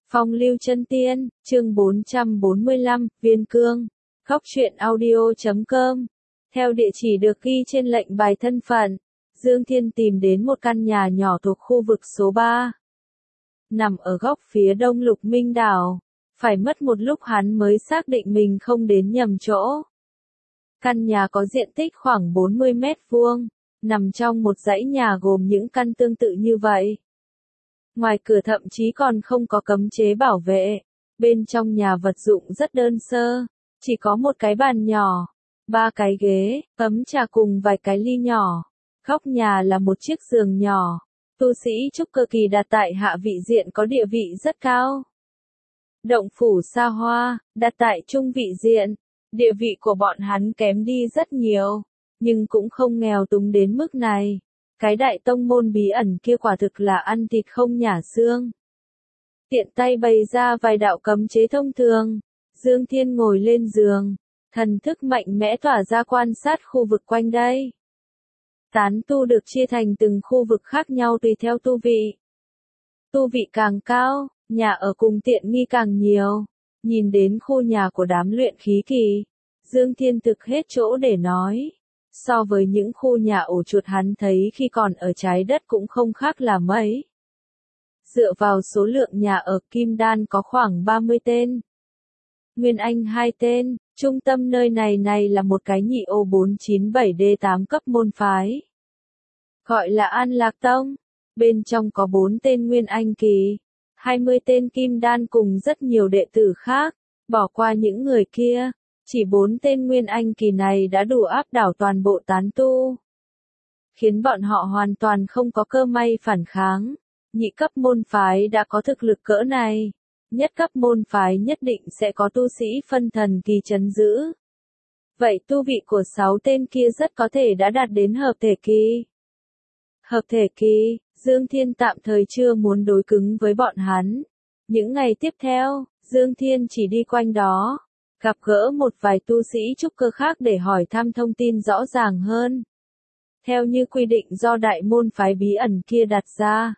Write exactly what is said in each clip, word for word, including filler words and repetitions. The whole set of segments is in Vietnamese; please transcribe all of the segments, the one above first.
Phong lưu chân tiên, chương bốn trăm bốn mươi lăm, Viên Cương. Góc truyện audio chấm com. Theo địa chỉ được ghi trên lệnh bài thân phận, Dương Thiên tìm đến một căn nhà nhỏ thuộc khu vực số ba. Nằm ở góc phía đông Lục Minh đảo. Phải mất một lúc hắn mới xác định mình không đến nhầm chỗ. Căn nhà có diện tích khoảng bốn mươi mét vuông, nằm trong một dãy nhà gồm những căn tương tự như vậy. Ngoài cửa thậm chí còn không có cấm chế bảo vệ. Bên trong nhà vật dụng rất đơn sơ, chỉ có một cái bàn nhỏ, ba cái ghế, ấm trà cùng vài cái ly nhỏ. Góc nhà là một chiếc giường nhỏ. Tu sĩ trúc cơ kỳ đặt tại hạ vị diện có địa vị rất cao. Động phủ xa hoa, đặt tại trung vị diện. Địa vị của bọn hắn kém đi rất nhiều, nhưng cũng không nghèo túng đến mức này. Cái đại tông môn bí ẩn kia quả thực là ăn thịt không nhả xương. Tiện tay bày ra vài đạo cấm chế thông thường, Dương Thiên ngồi lên giường, thần thức mạnh mẽ tỏa ra quan sát khu vực quanh đây. Tán tu được chia thành từng khu vực khác nhau tùy theo tu vị. Tu vị càng cao, nhà ở cùng tiện nghi càng nhiều. Nhìn đến khu nhà của đám luyện khí kỳ, Dương Thiên thực hết chỗ để nói. So với những khu nhà ổ chuột hắn thấy khi còn ở trái đất cũng không khác là mấy. Dựa vào số lượng nhà ở Kim Đan có khoảng ba mươi tên. Nguyên Anh hai tên, trung tâm nơi này này là một cái nhị ô bốn chín bảy D tám cấp môn phái. Gọi là An Lạc Tông, bên trong có bốn tên Nguyên Anh kỳ, hai mươi tên Kim Đan cùng rất nhiều đệ tử khác, bỏ qua những người kia. Chỉ bốn tên Nguyên Anh kỳ này đã đủ áp đảo toàn bộ tán tu. Khiến bọn họ hoàn toàn không có cơ may phản kháng. Nhị cấp môn phái đã có thực lực cỡ này. Nhất cấp môn phái nhất định sẽ có tu sĩ phân thần kỳ trấn giữ. Vậy tu vị của sáu tên kia rất có thể đã đạt đến hợp thể kỳ. Hợp thể kỳ, Dương Thiên tạm thời chưa muốn đối cứng với bọn hắn. Những ngày tiếp theo, Dương Thiên chỉ đi quanh đó. Gặp gỡ một vài tu sĩ trúc cơ khác để hỏi thăm thông tin rõ ràng hơn. Theo như quy định do đại môn phái bí ẩn kia đặt ra.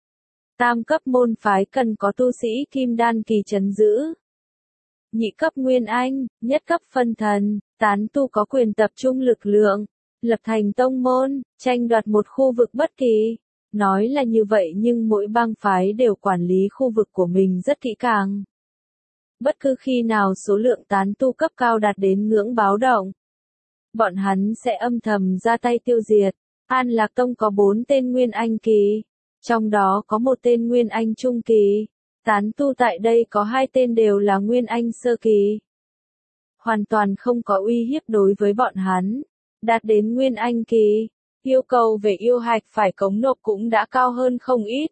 Tam cấp môn phái cần có tu sĩ kim đan kỳ trấn giữ. Nhị cấp nguyên anh, nhất cấp phân thần, tán tu có quyền tập trung lực lượng, lập thành tông môn, tranh đoạt một khu vực bất kỳ. Nói là như vậy nhưng mỗi bang phái đều quản lý khu vực của mình rất kỹ càng. Bất cứ khi nào số lượng tán tu cấp cao đạt đến ngưỡng báo động, bọn hắn sẽ âm thầm ra tay tiêu diệt. An Lạc Tông có bốn tên Nguyên Anh kỳ, trong đó có một tên Nguyên Anh trung kỳ. Tán tu tại đây có hai tên đều là Nguyên Anh sơ kỳ. Hoàn toàn không có uy hiếp đối với bọn hắn. Đạt đến Nguyên Anh kỳ, yêu cầu về yêu hạch phải cống nộp cũng đã cao hơn không ít.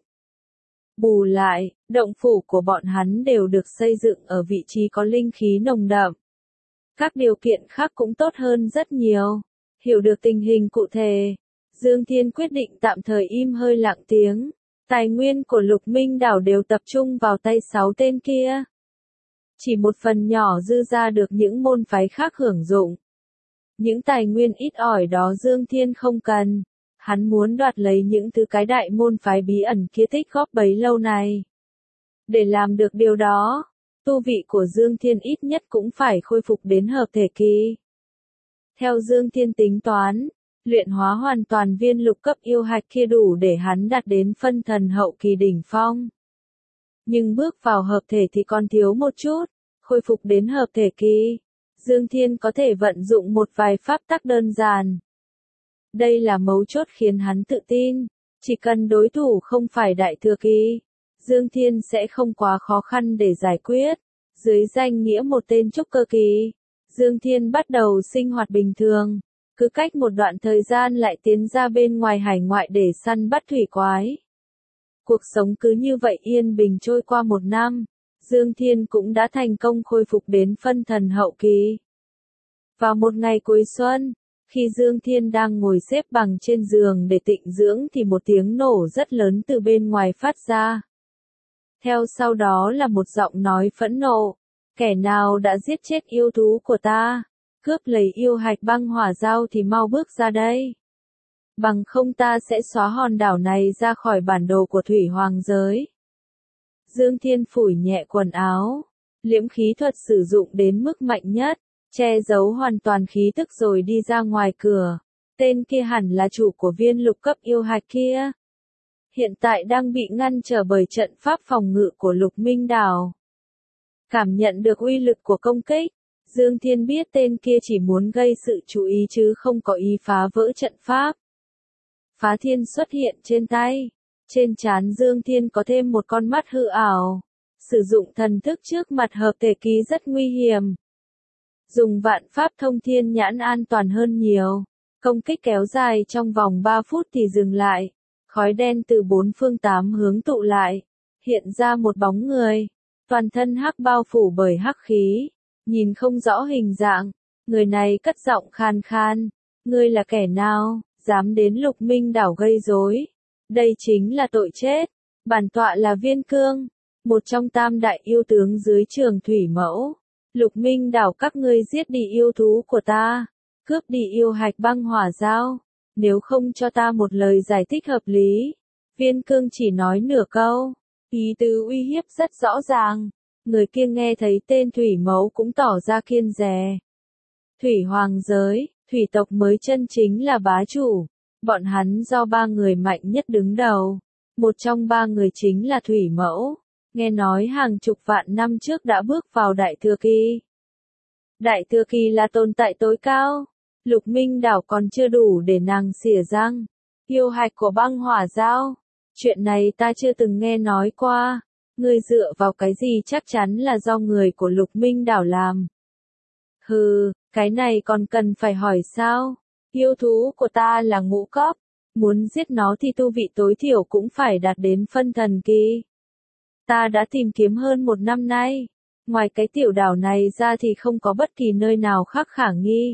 Bù lại, động phủ của bọn hắn đều được xây dựng ở vị trí có linh khí nồng đậm. Các điều kiện khác cũng tốt hơn rất nhiều. Hiểu được tình hình cụ thể, Dương Thiên quyết định tạm thời im hơi lặng tiếng. Tài nguyên của Lục Minh đảo đều tập trung vào tay sáu tên kia. Chỉ một phần nhỏ dư ra được những môn phái khác hưởng dụng. Những tài nguyên ít ỏi đó Dương Thiên không cần. Hắn muốn đoạt lấy những thứ cái đại môn phái bí ẩn kia tích góp bấy lâu này. Để làm được điều đó, tu vị của Dương Thiên ít nhất cũng phải khôi phục đến hợp thể kỳ. Theo Dương Thiên tính toán, luyện hóa hoàn toàn viên lục cấp yêu hạch kia đủ để hắn đạt đến phân thần hậu kỳ đỉnh phong. Nhưng bước vào hợp thể thì còn thiếu một chút, khôi phục đến hợp thể kỳ, Dương Thiên có thể vận dụng một vài pháp tắc đơn giản. Đây là mấu chốt khiến hắn tự tin, chỉ cần đối thủ không phải đại thừa kỳ, Dương Thiên sẽ không quá khó khăn để giải quyết. Dưới danh nghĩa một tên trúc cơ kỳ, Dương Thiên bắt đầu sinh hoạt bình thường, cứ cách một đoạn thời gian lại tiến ra bên ngoài hải ngoại để săn bắt thủy quái. Cuộc sống cứ như vậy yên bình trôi qua một năm, Dương Thiên cũng đã thành công khôi phục đến phân thần hậu kỳ. Vào một ngày cuối xuân, khi Dương Thiên đang ngồi xếp bằng trên giường để tịnh dưỡng thì một tiếng nổ rất lớn từ bên ngoài phát ra. Theo sau đó là một giọng nói phẫn nộ, kẻ nào đã giết chết yêu thú của ta, cướp lấy yêu hạch băng hỏa dao thì mau bước ra đây. Bằng không ta sẽ xóa hòn đảo này ra khỏi bản đồ của thủy hoàng giới. Dương Thiên phủi nhẹ quần áo. Liễm khí thuật sử dụng đến mức mạnh nhất, che giấu hoàn toàn khí tức rồi đi ra ngoài cửa. Tên kia hẳn là chủ của viên lục cấp yêu hạch kia. Hiện tại đang bị ngăn trở bởi trận pháp phòng ngự của Lục Minh Đảo. Cảm nhận được uy lực của công kích, Dương Thiên biết tên kia chỉ muốn gây sự chú ý chứ không có ý phá vỡ trận pháp. Phá thiên xuất hiện trên tay. Trên trán Dương Thiên có thêm một con mắt hư ảo. Sử dụng thần thức trước mặt hợp thể kỳ rất nguy hiểm. Dùng vạn pháp thông thiên nhãn an toàn hơn nhiều. Công kích kéo dài trong vòng ba phút thì dừng lại. Khói đen từ bốn phương tám hướng tụ lại. Hiện ra một bóng người. Toàn thân hắc bao phủ bởi hắc khí. Nhìn không rõ hình dạng. Người này cất giọng khan khan. Ngươi là kẻ nào, dám đến Lục Minh Đảo gây rối? Đây chính là tội chết. Bản tọa là Viên Cương, một trong tam đại yêu tướng dưới Trường Thủy Mẫu. Lục Minh Đảo các ngươi giết đi yêu thú của ta, cướp đi yêu hạch băng hỏa dao. Nếu không cho ta một lời giải thích hợp lý. Viên Cương chỉ nói nửa câu, ý tứ uy hiếp rất rõ ràng. Người kia nghe thấy tên Thủy Mẫu cũng tỏ ra kiêng dè. Thủy Hoàng giới, thủy tộc mới chân chính là bá chủ. Bọn hắn do ba người mạnh nhất đứng đầu. Một trong ba người chính là Thủy Mẫu. Nghe nói hàng chục vạn năm trước đã bước vào Đại Thừa Kỳ. Đại Thừa Kỳ là tồn tại tối cao. Lục Minh Đảo còn chưa đủ để nàng xỉa răng. Yêu hạch của băng hỏa dao. Chuyện này ta chưa từng nghe nói qua. Ngươi dựa vào cái gì chắc chắn là do người của Lục Minh Đảo làm. Hừ, cái này còn cần phải hỏi sao? Yêu thú của ta là ngũ cấp. Muốn giết nó thì tu vị tối thiểu cũng phải đạt đến phân thần kỳ. Ta đã tìm kiếm hơn một năm nay. Ngoài cái tiểu đảo này ra thì không có bất kỳ nơi nào khác khả nghi.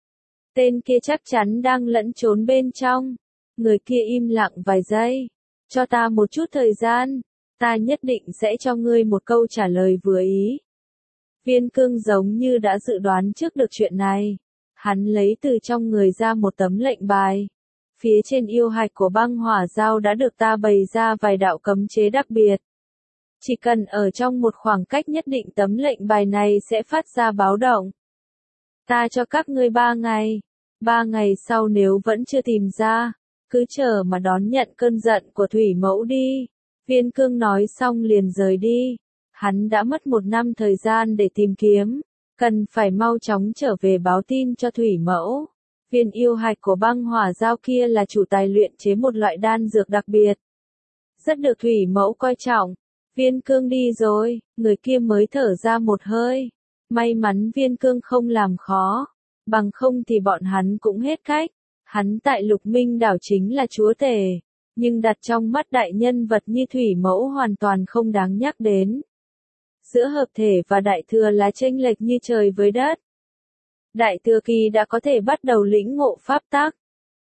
Tên kia chắc chắn đang lẫn trốn bên trong. Người kia im lặng vài giây. Cho ta một chút thời gian. Ta nhất định sẽ cho ngươi một câu trả lời vừa ý. Viên Cương giống như đã dự đoán trước được chuyện này. Hắn lấy từ trong người ra một tấm lệnh bài. Phía trên yêu hạch của băng hỏa dao đã được ta bày ra vài đạo cấm chế đặc biệt. Chỉ cần ở trong một khoảng cách nhất định tấm lệnh bài này sẽ phát ra báo động. Ta cho các ngươi ba ngày. Ba ngày sau nếu vẫn chưa tìm ra, cứ chờ mà đón nhận cơn giận của Thủy Mẫu đi. Viên Cương nói xong liền rời đi. Hắn đã mất một năm thời gian để tìm kiếm. Cần phải mau chóng trở về báo tin cho Thủy Mẫu. Viên yêu hạch của băng hỏa dao kia là chủ tài luyện chế một loại đan dược đặc biệt. Rất được Thủy Mẫu coi trọng. Viên Cương đi rồi, người kia mới thở ra một hơi. May mắn Viên Cương không làm khó. Bằng không thì bọn hắn cũng hết cách. Hắn tại Lục Minh Đảo chính là chúa tể. Nhưng đặt trong mắt đại nhân vật như Thủy Mẫu hoàn toàn không đáng nhắc đến. Giữa hợp thể và đại thừa là chênh lệch như trời với đất. Đại thừa kỳ đã có thể bắt đầu lĩnh ngộ pháp tắc.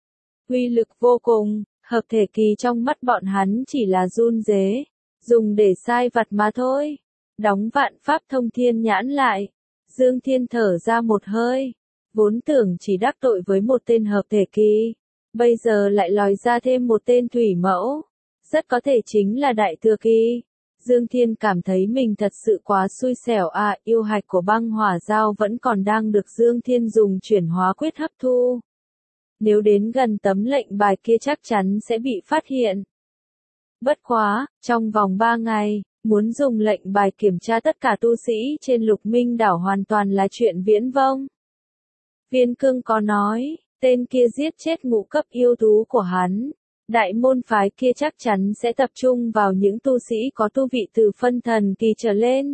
Uy lực vô cùng, hợp thể kỳ trong mắt bọn hắn chỉ là run rế, dùng để sai vặt mà thôi. Đóng vạn pháp thông thiên nhãn lại. Dương Thiên thở ra một hơi. Vốn tưởng chỉ đắc tội với một tên hợp thể kỳ. Bây giờ lại lòi ra thêm một tên Thủy Mẫu. Rất có thể chính là đại thừa kỳ. Dương Thiên cảm thấy mình thật sự quá xui xẻo à, yêu hạch của băng hỏa dao vẫn còn đang được Dương Thiên dùng chuyển hóa quyết hấp thu. Nếu đến gần tấm lệnh bài kia chắc chắn sẽ bị phát hiện. Bất quá, trong vòng ba ngày, muốn dùng lệnh bài kiểm tra tất cả tu sĩ trên Lục Minh Đảo hoàn toàn là chuyện viễn vông. Viên Cương có nói, tên kia giết chết ngũ cấp yêu thú của hắn. Đại môn phái kia chắc chắn sẽ tập trung vào những tu sĩ có tu vị từ phân thần kỳ trở lên.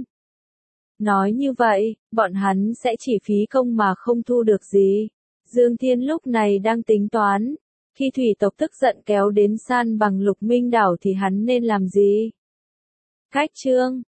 Nói như vậy, bọn hắn sẽ chỉ phí công mà không thu được gì. Dương Thiên lúc này đang tính toán, khi thủy tộc tức giận kéo đến san bằng Lục Minh Đảo thì hắn nên làm gì? Cách chương